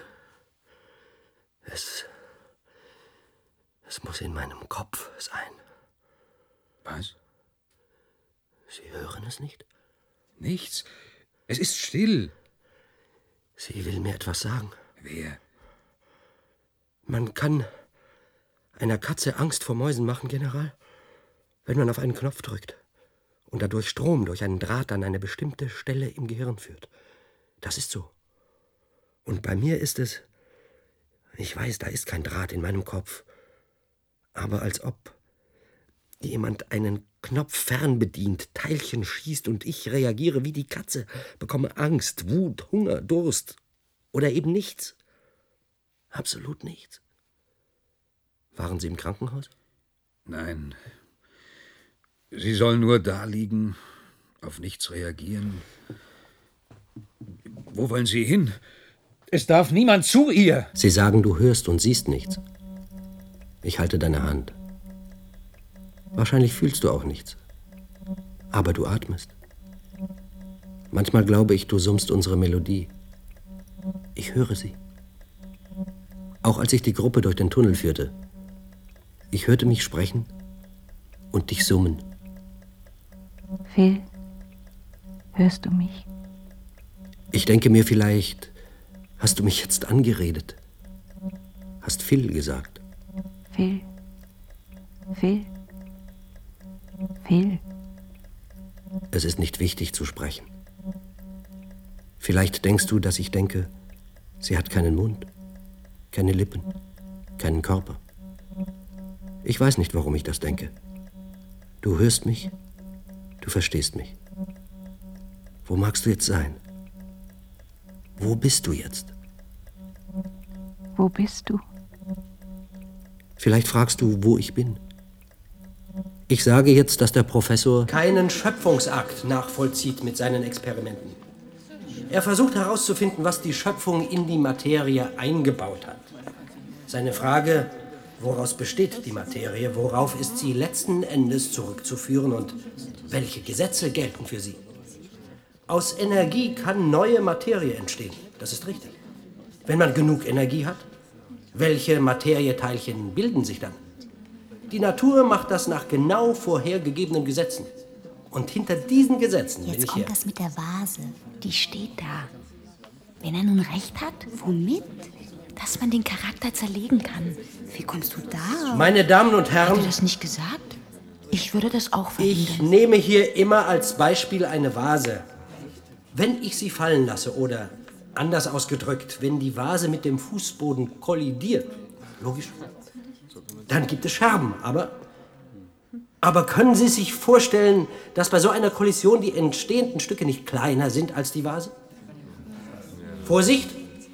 Es. Es muss in meinem Kopf sein. Was? Sie hören es nicht? Nichts. Es ist still. Sie will mir etwas sagen. Wer? Man kann einer Katze Angst vor Mäusen machen, General, wenn man auf einen Knopf drückt und dadurch Strom durch einen Draht an eine bestimmte Stelle im Gehirn führt. Das ist so. Und bei mir ist es, ich weiß, da ist kein Draht in meinem Kopf, aber als ob jemand einen Knopf fernbedient, Teilchen schießt und ich reagiere wie die Katze, bekomme Angst, Wut, Hunger, Durst oder eben nichts. Absolut nichts. Waren Sie im Krankenhaus? Nein. Sie soll nur da liegen, auf nichts reagieren. Wo wollen Sie hin? Es darf niemand zu ihr. Sie sagen, du hörst und siehst nichts. Ich halte deine Hand. Wahrscheinlich fühlst du auch nichts. Aber du atmest. Manchmal glaube ich, du summst unsere Melodie. Ich höre sie. Auch als ich die Gruppe durch den Tunnel führte. Ich hörte mich sprechen und dich summen. Phil, hörst du mich? Ich denke mir, vielleicht hast du mich jetzt angeredet. Hast Phil gesagt. Phil, Phil, Phil. Es ist nicht wichtig zu sprechen. Vielleicht denkst du, dass ich denke, sie hat keinen Mund, keine Lippen, keinen Körper. Ich weiß nicht, warum ich das denke. Du hörst mich, du verstehst mich. Wo magst du jetzt sein? Wo bist du jetzt? Wo bist du? Vielleicht fragst du, wo ich bin. Ich sage jetzt, dass der Professor keinen Schöpfungsakt nachvollzieht mit seinen Experimenten. Er versucht herauszufinden, was die Schöpfung in die Materie eingebaut hat. Seine Frage, woraus besteht die Materie, worauf ist sie letzten Endes zurückzuführen und welche Gesetze gelten für sie? Aus Energie kann neue Materie entstehen, das ist richtig. Wenn man genug Energie hat, welche Materieteilchen bilden sich dann? Die Natur macht das nach genau vorhergegebenen Gesetzen. Und hinter diesen Gesetzen bin Jetzt ich kommt her. das mit der Vase. Die steht da. Wenn er nun recht hat, womit? Dass man den Charakter zerlegen kann. Wie kommst du da? Meine Damen und Herren, Hat er das nicht gesagt? Ich würde das auch verhindern. ich nehme hier immer als Beispiel eine Vase. Wenn ich sie fallen lasse oder, anders ausgedrückt, wenn die Vase mit dem Fußboden kollidiert, logisch, dann gibt es Scherben. Aber, aber können Sie sich vorstellen, dass bei so einer Kollision die entstehenden Stücke nicht kleiner sind als die Vase? Vorsicht!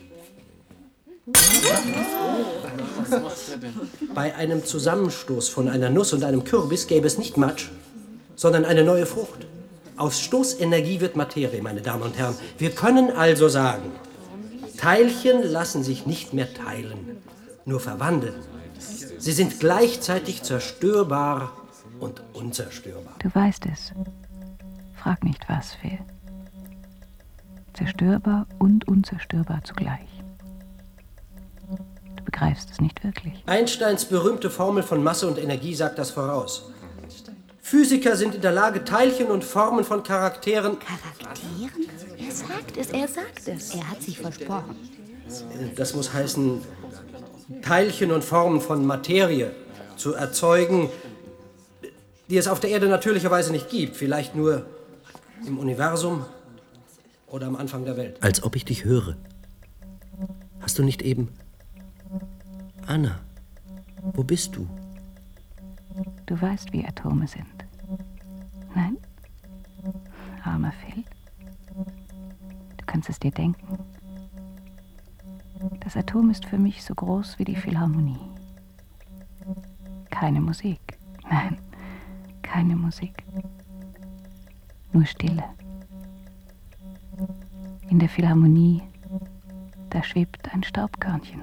Bei einem Zusammenstoß von einer Nuss und einem Kürbis gäbe es nicht Matsch, sondern eine neue Frucht. Aus Stoßenergie wird Materie, meine Damen und Herren. Wir können also sagen, Teilchen lassen sich nicht mehr teilen, nur verwandeln. Sie sind gleichzeitig zerstörbar und unzerstörbar. Du weißt es. Frag nicht was, Phil. Zerstörbar und unzerstörbar zugleich. Du begreifst es nicht wirklich. Einsteins berühmte Formel von Masse und Energie sagt das voraus. Physiker sind in der Lage, Teilchen und Formen von Charakteren... Charakteren? Er sagt es, er sagt es. Er hat sich versprochen. Das muss heißen, Teilchen und Formen von Materie zu erzeugen, die es auf der Erde natürlicherweise nicht gibt. Vielleicht nur im Universum oder am Anfang der Welt. Als ob ich dich höre. Hast du nicht eben... Anna, wo bist du? Du weißt, wie Atome sind. Nein? Armer Phil. Du kannst es dir denken. Das Atom ist für mich so groß wie die Philharmonie. Keine Musik. Nein, keine Musik. Nur Stille. In der Philharmonie, da schwebt ein Staubkörnchen.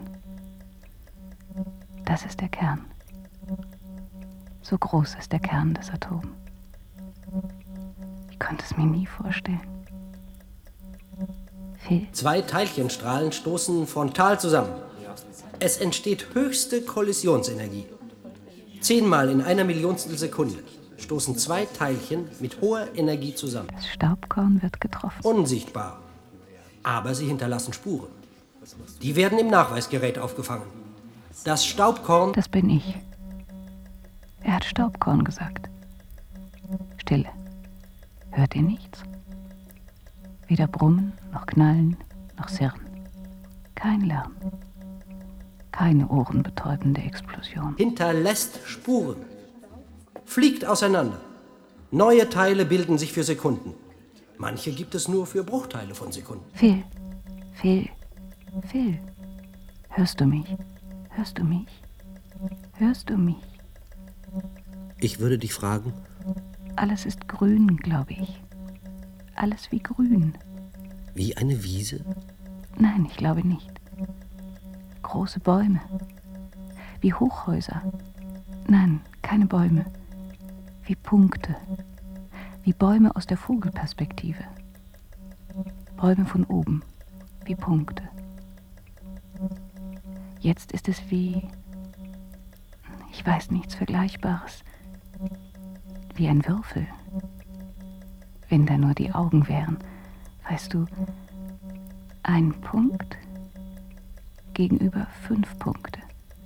Das ist der Kern. So groß ist der Kern des Atoms. konnte es mir nie vorstellen. Phil? Zwei Teilchenstrahlen stoßen frontal zusammen. Es entsteht höchste Kollisionsenergie. Zehnmal in einer Millionstel Sekunde stoßen zwei Teilchen mit hoher Energie zusammen. Das Staubkorn wird getroffen. Unsichtbar. Aber sie hinterlassen Spuren. Die werden im Nachweisgerät aufgefangen. Das Staubkorn... Das bin ich. Er hat Staubkorn gesagt. Stille. Hört ihr nichts? Weder Brummen, noch Knallen, noch Sirren. Kein Lärm. Keine ohrenbetäubende Explosion. Hinterlässt Spuren. Fliegt auseinander. Neue Teile bilden sich für Sekunden. Manche gibt es nur für Bruchteile von Sekunden. Phil, Phil, Phil. Hörst du mich? Hörst du mich? Hörst du mich? Ich würde dich fragen... Alles ist grün, glaube ich. Alles wie grün. Wie eine Wiese? Nein, ich glaube nicht. Große Bäume. Wie Hochhäuser. Nein, keine Bäume. Wie Punkte. Wie Bäume aus der Vogelperspektive. Bäume von oben. Wie Punkte. Jetzt ist es wie... Ich weiß nichts Vergleichbares. Wie ein Würfel. Wenn da nur die Augen wären. Weißt du, ein Punkt gegenüber fünf Punkte.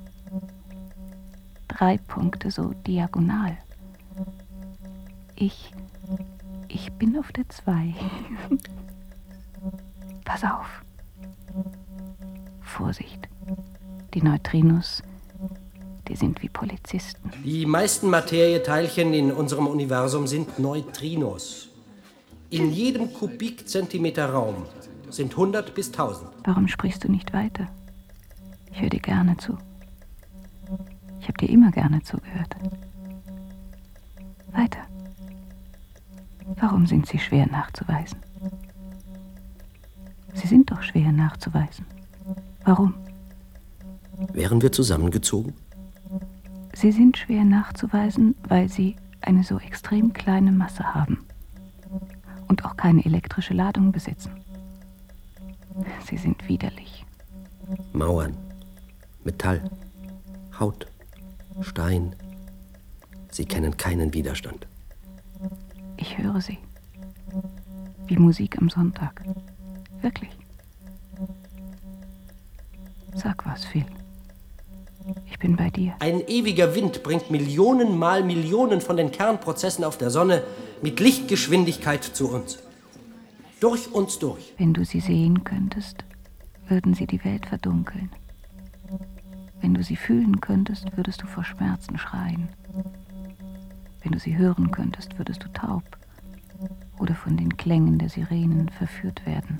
Drei Punkte so diagonal. Ich, ich bin auf der Zwei. Pass auf. Vorsicht. Die Neutrinos, die sind wie Polizisten. Die meisten Materieteilchen in unserem Universum sind Neutrinos. In jedem Kubikzentimeter Raum sind hundert bis tausend. Warum sprichst du nicht weiter? Ich höre dir gerne zu. Ich habe dir immer gerne zugehört. Weiter. Warum sind sie schwer nachzuweisen? Sie sind doch schwer nachzuweisen. Warum? Wären wir zusammengezogen? Sie sind schwer nachzuweisen, weil sie eine so extrem kleine Masse haben und auch keine elektrische Ladung besitzen. Sie sind widerlich. Mauern, Metall, Haut, Stein. Sie kennen keinen Widerstand. Ich höre sie. Wie Musik am Sonntag. Wirklich. Sag was, Phil. Ich bin bei dir. Ein ewiger Wind bringt Millionen mal Millionen von den Kernprozessen auf der Sonne mit Lichtgeschwindigkeit zu uns. Durch uns durch. Wenn du sie sehen könntest, würden sie die Welt verdunkeln. Wenn du sie fühlen könntest, würdest du vor Schmerzen schreien. Wenn du sie hören könntest, würdest du taub oder von den Klängen der Sirenen verführt werden.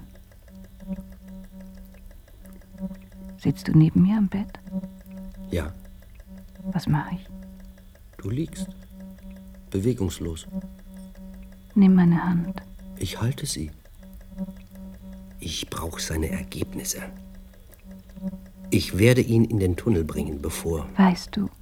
Sitzt du neben mir am Bett? Ja. Was mache ich? Du liegst. Bewegungslos. Nimm meine Hand. Ich halte sie. Ich brauche seine Ergebnisse. Ich werde ihn in den Tunnel bringen, bevor... Weißt du...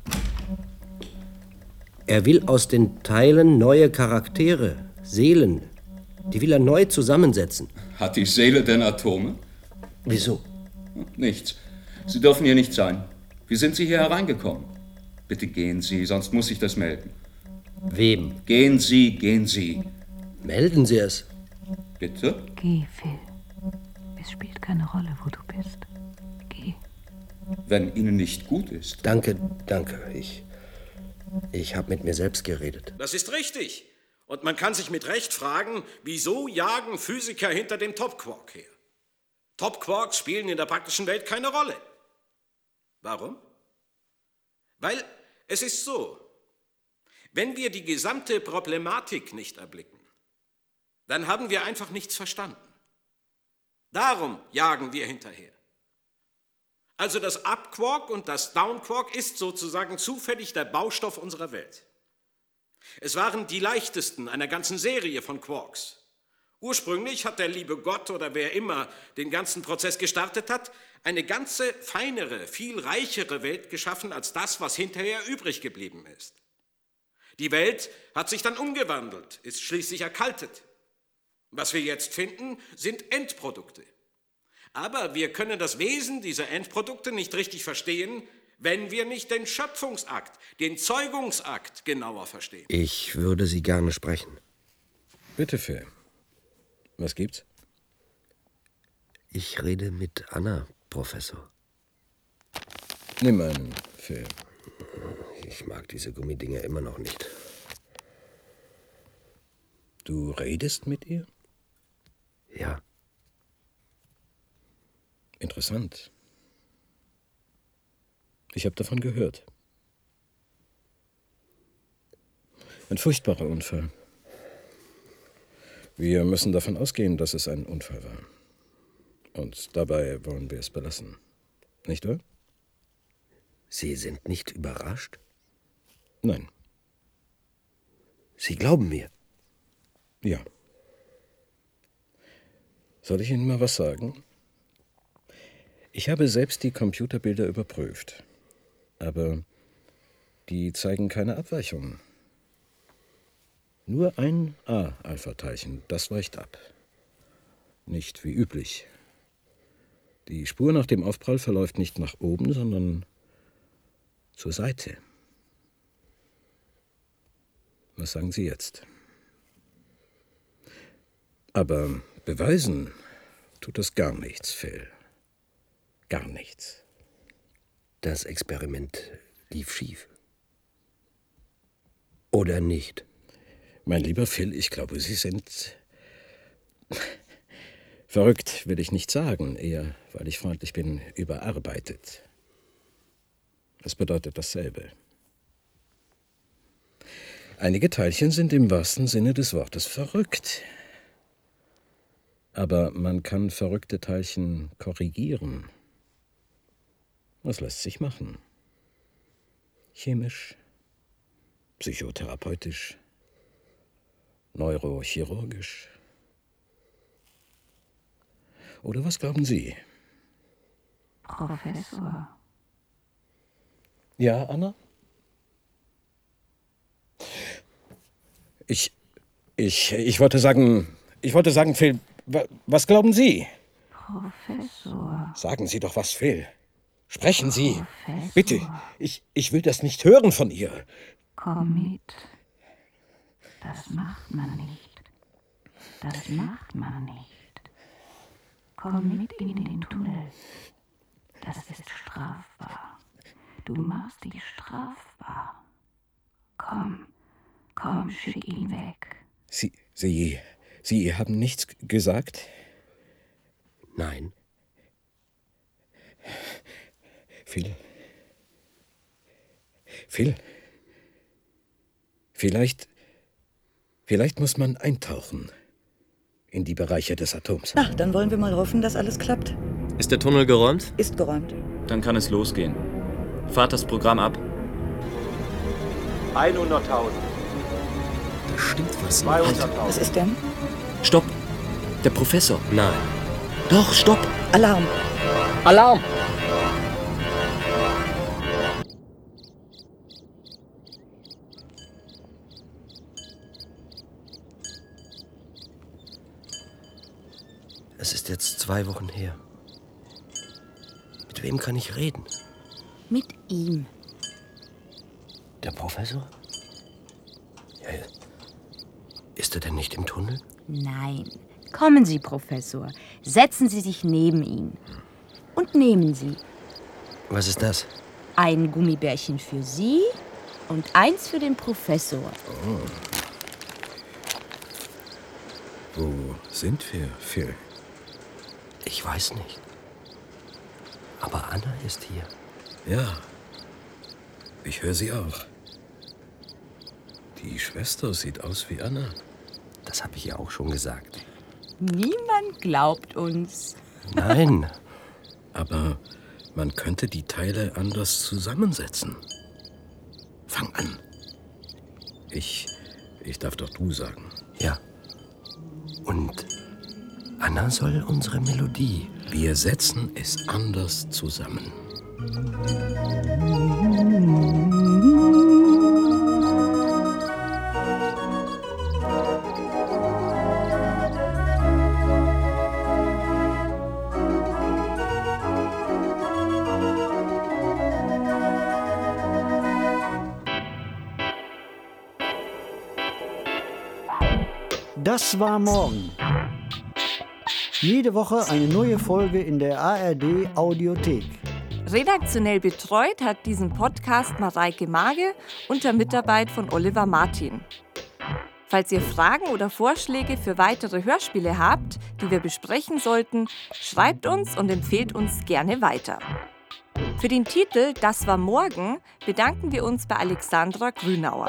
Er will aus den Teilen neue Charaktere, Seelen. Die will er neu zusammensetzen. Hat die Seele denn Atome? Wieso? Nichts. Sie dürfen hier nicht sein. Wie sind Sie hier hereingekommen? Bitte gehen Sie, sonst muss ich das melden. Wem? Gehen Sie, gehen Sie. Melden Sie es. Bitte? Geh, Phil. Es spielt keine Rolle, wo du bist. Geh. Wenn Ihnen nicht gut ist. Danke, danke. Ich, ich habe mit mir selbst geredet. Das ist richtig. Und man kann sich mit Recht fragen, wieso jagen Physiker hinter dem Top-Quark her? Top-Quarks spielen in der praktischen Welt keine Rolle. Warum? Weil es ist so, wenn wir die gesamte Problematik nicht erblicken, dann haben wir einfach nichts verstanden. Darum jagen wir hinterher. Also das Up-Quark und das Down-Quark ist sozusagen zufällig der Baustoff unserer Welt. Es waren die leichtesten einer ganzen Serie von Quarks. Ursprünglich hat der liebe Gott oder wer immer den ganzen Prozess gestartet hat, eine ganze feinere, viel reichere Welt geschaffen als das, was hinterher übrig geblieben ist. Die Welt hat sich dann umgewandelt, ist schließlich erkaltet. Was wir jetzt finden, sind Endprodukte. Aber wir können das Wesen dieser Endprodukte nicht richtig verstehen, wenn wir nicht den Schöpfungsakt, den Zeugungsakt genauer verstehen. Ich würde Sie gerne sprechen. Bitte, Phil. Was gibt's? Ich rede mit Anna, Professor. Nimm einen, Phil. Ich mag diese Gummidinger immer noch nicht. Du redest mit ihr? Ja. Interessant. Ich habe davon gehört. Ein furchtbarer Unfall. Wir müssen davon ausgehen, dass es ein Unfall war. Und dabei wollen wir es belassen. Nicht wahr? Sie sind nicht überrascht? Nein. Sie glauben mir? Ja. Soll ich Ihnen mal was sagen? Ich habe selbst die Computerbilder überprüft. Aber die zeigen keine Abweichungen. Nur ein A-Alpha-Teilchen, das weicht ab. Nicht wie üblich. Die Spur nach dem Aufprall verläuft nicht nach oben, sondern zur Seite. Was sagen Sie jetzt? Aber beweisen tut das gar nichts, Phil. Gar nichts. Das Experiment lief schief. Oder nicht? Mein lieber Phil, ich glaube, Sie sind... Verrückt will ich nicht sagen, eher, weil ich freundlich bin, überarbeitet. Es bedeutet dasselbe. Einige Teilchen sind im wahrsten Sinne des Wortes verrückt. Aber man kann verrückte Teilchen korrigieren. Das lässt sich machen. Chemisch, psychotherapeutisch, neurochirurgisch. Oder was glauben Sie? Professor. Ja, Anna? Ich, ich, ich wollte sagen, ich wollte sagen, Phil, wa, was glauben Sie? Professor. Sagen Sie doch was, Phil. Sprechen Sie. Professor. Bitte, ich, ich will das nicht hören von ihr. Komm mit. Das macht man nicht. Das macht man nicht. Komm mit in den Tunnel. Das ist strafbar. Du machst dich strafbar. Komm, komm, schick ihn weg. Sie, Sie, Sie haben nichts gesagt? Nein. Phil. Phil. Vielleicht, vielleicht muss man eintauchen in die Bereiche des Atoms. Na, dann wollen wir mal hoffen, dass alles klappt. Ist der Tunnel geräumt? Ist geräumt. Dann kann es losgehen. Fahrt das Programm ab. hunderttausend. Da stimmt was. zweihunderttausend. Was ist denn? Stopp! Der Professor. Nein. Doch, stopp! Alarm! Alarm! Es ist jetzt zwei Wochen her. Mit wem kann ich reden? Mit ihm. Der Professor? Ja, ist er denn nicht im Tunnel? Nein. Kommen Sie, Professor. Setzen Sie sich neben ihn. Und nehmen Sie Was ist das? ein Gummibärchen für Sie und eins für den Professor. Oh. Wo sind wir, Phil? Ich weiß nicht. Aber Anna ist hier. Ja, ich höre sie auch. Die Schwester sieht aus wie Anna. Das habe ich ja auch schon gesagt. Niemand glaubt uns. Nein. Aber man könnte die Teile anders zusammensetzen. Fang an. Ich, ich darf doch du sagen. Ja. Und Anna soll unsere Melodie. Wir setzen es anders zusammen. Das war morgen. Jede Woche eine neue Folge in der A R D Audiothek. Redaktionell betreut hat diesen Podcast Mareike Mage unter Mitarbeit von Oliver Martin. Falls ihr Fragen oder Vorschläge für weitere Hörspiele habt, die wir besprechen sollten, schreibt uns und empfehlt uns gerne weiter. Für den Titel Das war morgen bedanken wir uns bei Alexandra Grünauer.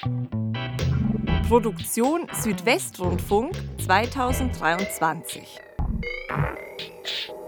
Produktion Südwestrundfunk zweitausenddreiundzwanzig.